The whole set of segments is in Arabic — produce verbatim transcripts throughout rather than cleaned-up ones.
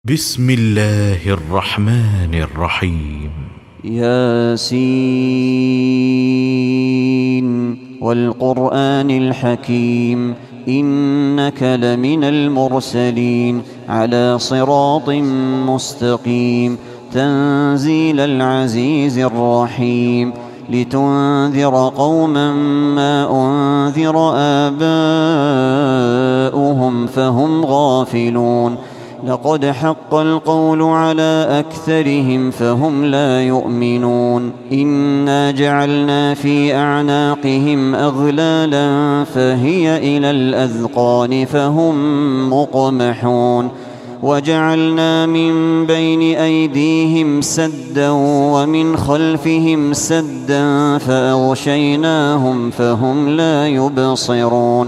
بسم الله الرحمن الرحيم. ياسين والقرآن الحكيم إنك لمن المرسلين على صراط مستقيم تنزيل العزيز الرحيم لتنذر قوما ما أنذر آباؤهم فهم غافلون لقد حق القول على أكثرهم فهم لا يؤمنون إنا جعلنا في أعناقهم أغلالا فهي إلى الأذقان فهم مقمحون وجعلنا من بين أيديهم سدا ومن خلفهم سدا فأغشيناهم فهم لا يبصرون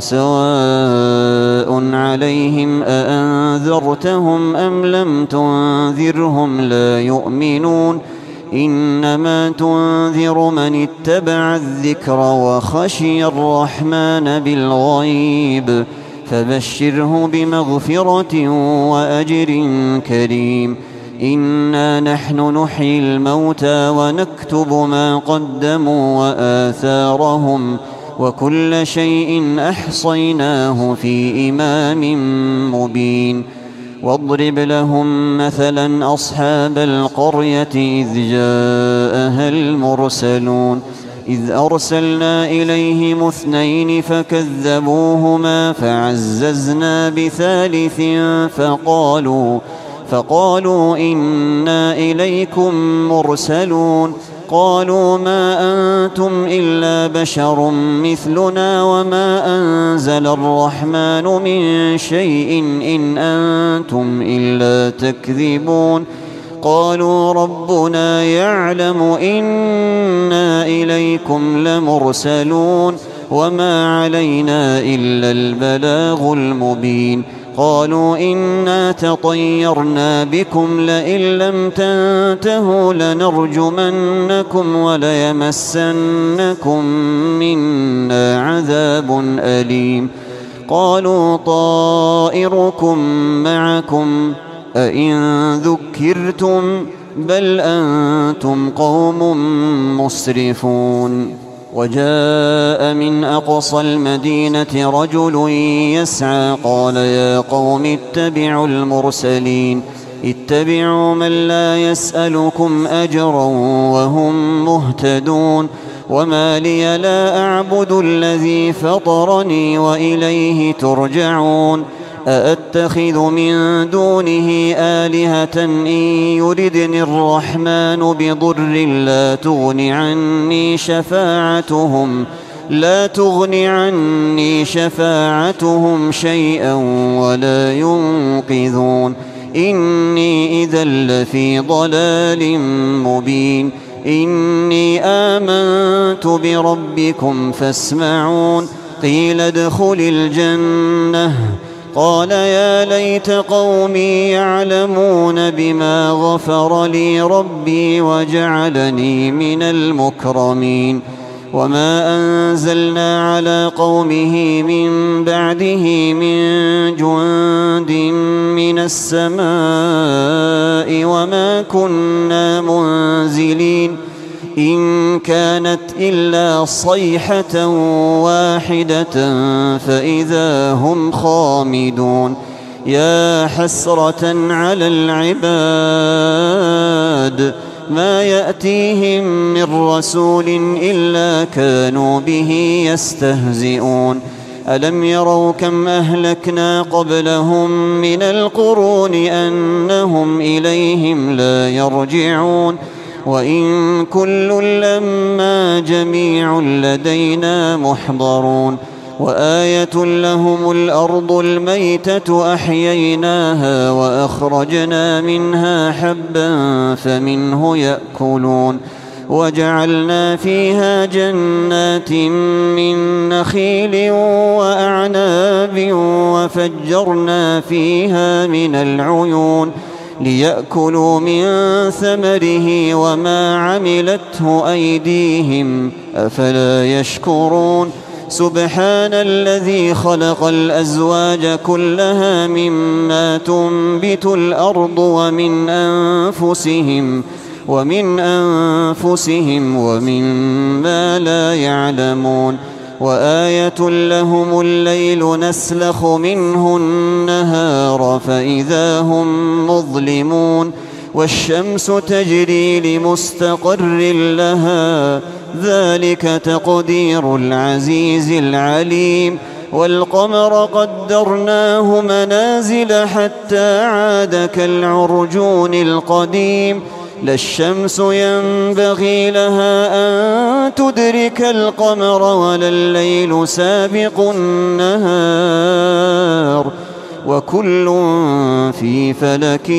وسواء عليهم أأنذرتهم أم لم تنذرهم لا يؤمنون إنما تنذر من اتبع الذكر وخشي الرحمن بالغيب فبشره بمغفرة وأجر كريم إنا نحن نحيي الموتى ونكتب ما قدموا وآثارهم وكل شيء أحصيناه في إمام مبين واضرب لهم مثلا أصحاب القرية إذ جاءها المرسلون إذ أرسلنا إليهم اثنين فكذبوهما فعززنا بثالث فقالوا فقالوا إنا إليكم مرسلون قالوا ما أنتم إلا بشر مثلنا وما أنزل الرحمن من شيء إن أنتم إلا تكذبون قالوا ربنا يعلم إنا إليكم لمرسلون وما علينا إلا البلاغ المبين قالوا إنا تطيرنا بكم لئن لم تنتهوا لنرجمنكم وليمسنكم منا عذاب أليم قالوا طائركم معكم أئن ذكرتم بل أنتم قوم مسرفون وجاء من أقصى المدينة رجل يسعى قال يا قوم اتبعوا المرسلين اتبعوا من لا يسألكم أجرا وهم مهتدون وما لي لا أعبد الذي فطرني وإليه ترجعون أأتخذ من دونه آلهة إن يردني الرحمن بضر لا تغن عني شفاعتهم لا تغن عني شفاعتهم شيئا ولا ينقذون إني إذا لفي ضلال مبين إني آمنت بربكم فاسمعون قيل ادخل الجنة قال يا ليت قومي يعلمون بما غفر لي ربي وجعلني من المكرمين وما أنزلنا على قومه من بعده من جند من السماء وما كنا منزلين إن كانت إلا صيحة واحدة فإذا هم خامدون يا حسرة على العباد ما يأتيهم من رسول إلا كانوا به يستهزئون ألم يروا كم أهلكنا قبلهم من القرون أنهم إليهم لا يرجعون وإن كل لما جميع لدينا محضرون وآية لهم الأرض الميتة أحييناها وأخرجنا منها حبا فمنه يأكلون وجعلنا فيها جنات من نخيل وأعناب وفجرنا فيها من العيون ليأكلوا من ثمره وما عملته أيديهم أفلا يشكرون سبحان الذي خلق الأزواج كلها مما تنبت الأرض ومن أنفسهم ومن أنفسهم ومما لا يعلمون وآية لهم الليل نسلخ منه النهار فإذا هم مظلمون والشمس تجري لمستقر لها ذلك تقدير العزيز العليم والقمر قدرناه منازل حتى عاد كالعرجون القديم لا الشمس ينبغي لها أن تدرك القمر ولا الليل سابق النهار وكل في فلك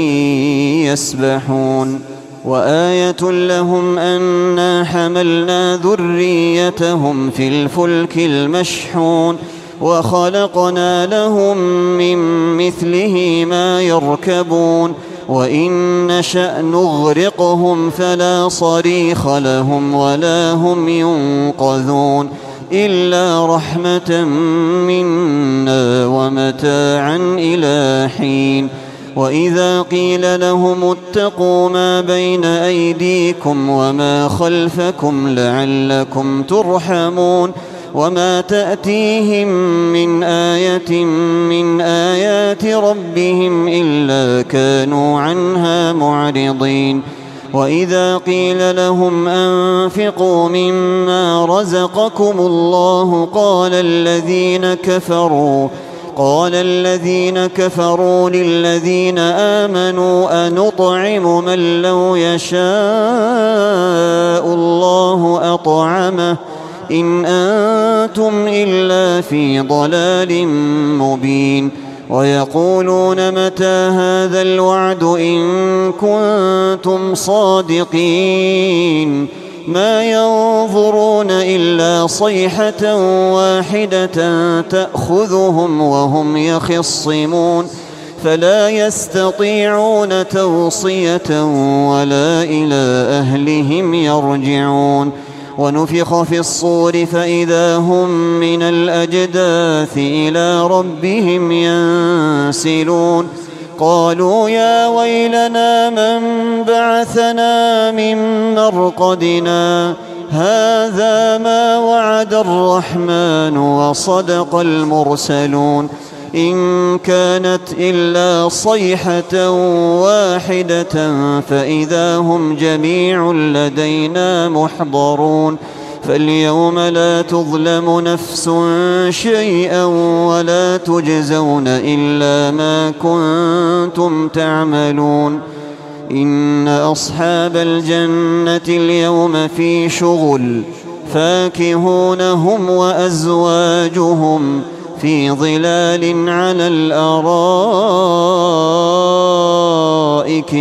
يسبحون وآية لهم أنا حملنا ذريتهم في الفلك المشحون وخلقنا لهم من مثله ما يركبون وإن نشأ نغرقهم فلا صريخ لهم ولا هم ينقذون إلا رحمة منا ومتاعا إلى حين وإذا قيل لهم اتقوا ما بين أيديكم وما خلفكم لعلكم ترحمون وما تأتيهم من آية من آيات ربهم إلا كانوا عنها معرضين وإذا قيل لهم أنفقوا مما رزقكم الله قال الذين كفروا قال الذين كفروا للذين آمنوا أنطعم من لو يشاء الله أطعمه إن أنتم إلا في ضلال مبين ويقولون متى هذا الوعد إن كنتم صادقين ما ينظرون إلا صيحة واحدة تأخذهم وهم يخصمون فلا يستطيعون توصية ولا إلى أهلهم يرجعون ونفخ في الصور فإذا هم من الأجداث إلى ربهم ينسلون قالوا يا ويلنا من بعثنا من مرقدنا هذا ما وعد الرحمن وصدق المرسلون إن كانت إلا صيحة واحدة فإذا هم جميع لدينا محضرون فاليوم لا تظلم نفس شيئا ولا تجزون إلا ما كنتم تعملون إن أصحاب الجنة اليوم في شغل فاكهون هم وأزواجهم في ظلال على الأرائك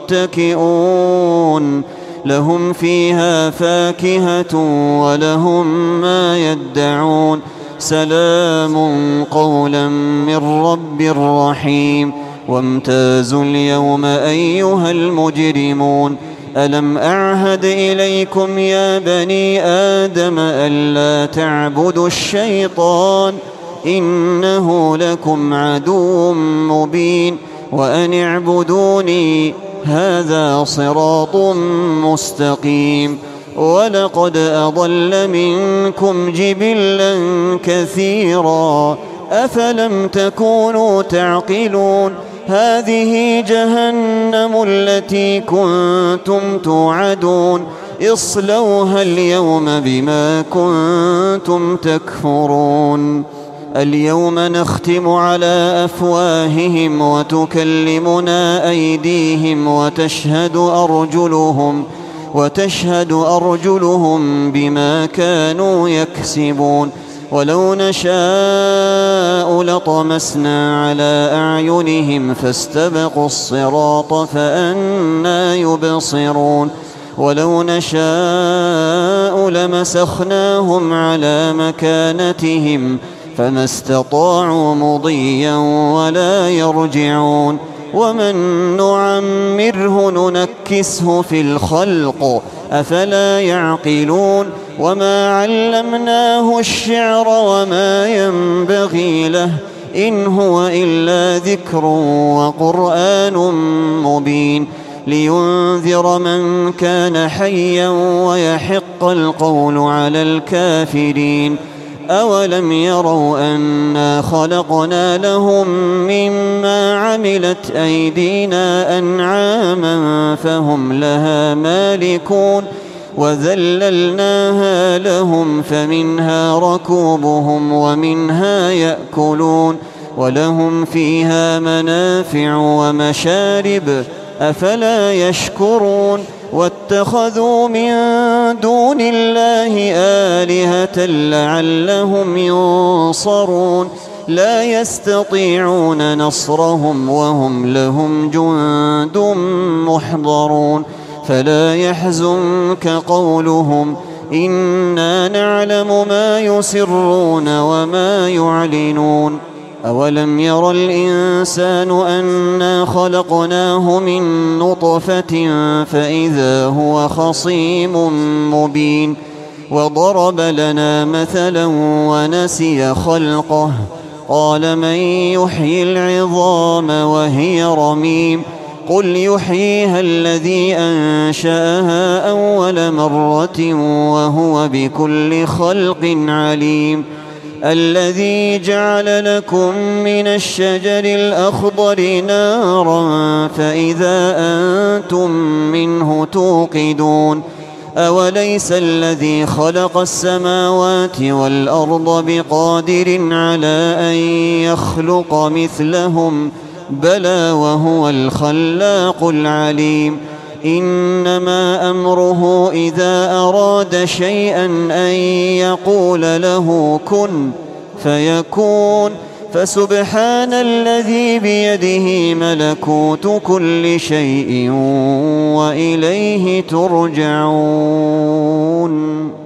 متكئون لهم فيها فاكهة ولهم ما يدعون سلام قولا من رب رحيم وامتازوا اليوم أيها المجرمون ألم أعهد إليكم يا بني آدم ألا تعبدوا الشيطان إنه لكم عدو مبين وأن اعبدوني هذا صراط مستقيم ولقد أضل منكم جبلا كثيرا أفلم تكونوا تعقلون هذه جهنم التي كنتم توعدون اصلوها اليوم بما كنتم تكفرون اليوم نختم على أفواههم وتكلمنا أيديهم وتشهد أرجلهم وتشهد أرجلهم بما كانوا يكسبون ولو نشاء لطمسنا على أعينهم فاستبقوا الصراط فأنى يبصرون ولو نشاء لمسخناهم على مكانتهم فما استطاعوا مضيا ولا يرجعون ومن نعمره ننكسه في الخلق أفلا يعقلون وما علمناه الشعر وما ينبغي له إن هو إلا ذكر وقرآن مبين لينذر من كان حيا ويحق القول على الكافرين أولم يروا أنا خلقنا لهم مما عملت أيدينا أنعاما فهم لها مالكون وذللناها لهم فمنها ركوبهم ومنها يأكلون ولهم فيها منافع ومشارب أفلا يشكرون واتخذوا من دون الله آلهة لعلهم ينصرون لا يستطيعون نصرهم وهم لهم جند محضرون فلا يحزنك قولهم إنا نعلم ما يسرون وما يعلنون أولم ير الإنسان أنا خلقناه من نطفة فإذا هو خصيم مبين وضرب لنا مثلا ونسي خلقه قال من يحيي العظام وهي رميم قل يحييها الذي أنشأها أول مرة وهو بكل خلق عليم الذي جعل لكم من الشجر الأخضر نارا فإذا أنتم منه توقدون أوليس الذي خلق السماوات والأرض بقادر على أن يخلق مثلهم بلى وهو الخلاق العليم إنما أمره إذا أراد شيئا أن يقول له كن فيكون فسبحان الذي بيده ملكوت كل شيء وإليه ترجعون.